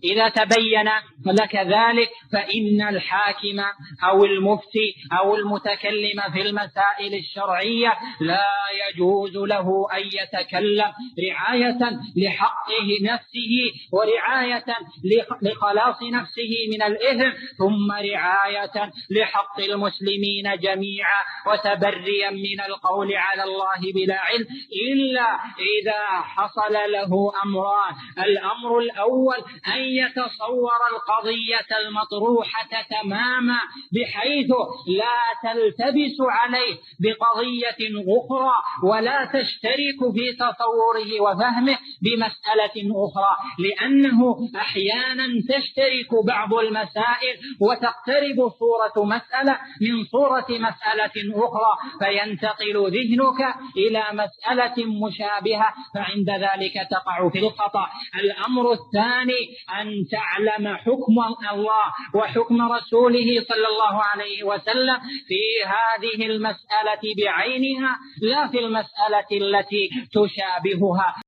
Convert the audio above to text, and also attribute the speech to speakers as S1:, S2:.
S1: إذا تبين لك ذلك فإن الحاكم أو المفتي أو المتكلم في المسائل الشرعية لا يجوز له أن يتكلم رعاية لحقه نفسه ورعاية لخلاص نفسه من الإثم، ثم رعاية لحق المسلمين جميعا، وتبريا من القول على الله بلا علم، إلا إذا حصل له أمران. الأمر الأول أن يتصور القضية المطروحة تماما بحيث لا تلتبس عليه بقضية أخرى ولا تشترك في تصوره وفهمه بمسألة أخرى، لأنه أحيانا تشترك بعض المسائل وتقترب صورة مسألة من صورة مسألة أخرى، فينتقل ذهنك إلى مسألة مشابهة، فعند ذلك تقع في الخطأ. الأمر الثاني أن تعلم حكم الله وحكم رسوله صلى الله عليه وسلم في هذه المسألة بعينها، لا في المسألة التي تشابهها.